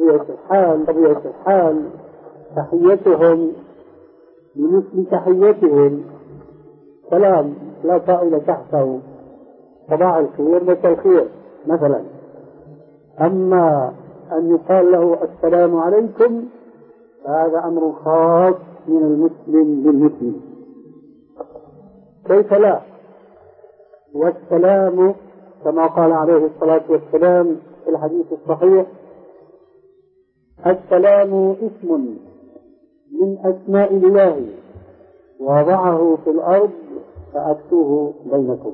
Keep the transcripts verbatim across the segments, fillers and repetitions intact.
بطبيعة الحال طبيعة الحال تحيتهم بمثل تحيتهم، سلام لا طائل تحته، صباح الخير مساء الخير مثلا. أما أن يقال له السلام عليكم هذا أمر خاص من المسلم بالمسلم، كيف لا؟ والسلام كما قال عليه الصلاة والسلام في الحديث الصحيح: السلام اسم من أسماء الله وضعه في الأرض فأكتوه بينكم.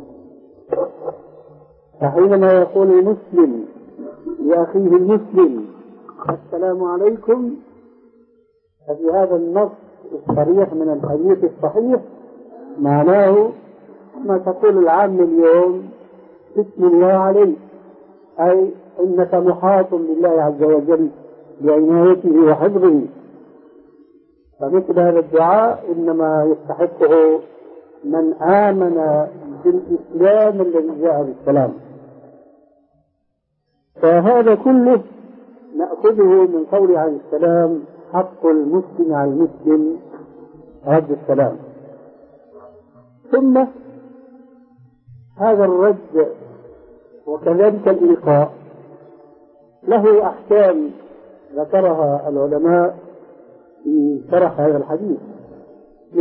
فحينما يقول المسلم لأخيه المسلم السلام عليكم، ففي هذا النص الصريح من الحديث الصحيح معناه ما تقول العام اليوم بسم الله عليك، أي إنك محاط بالله عز وجل بعنايته وحفظه. فمثل هذا الدعاء إنما يستحقه من آمن بالإسلام الذي جاء بالسلام. فهذا كله نأخذه من قول عليه السلام: حق المسلم على المسلم رد السلام. ثم هذا الرد وكذلك الإلقاء له أحكام ذكرها العلماء في شرح هذا الحديث.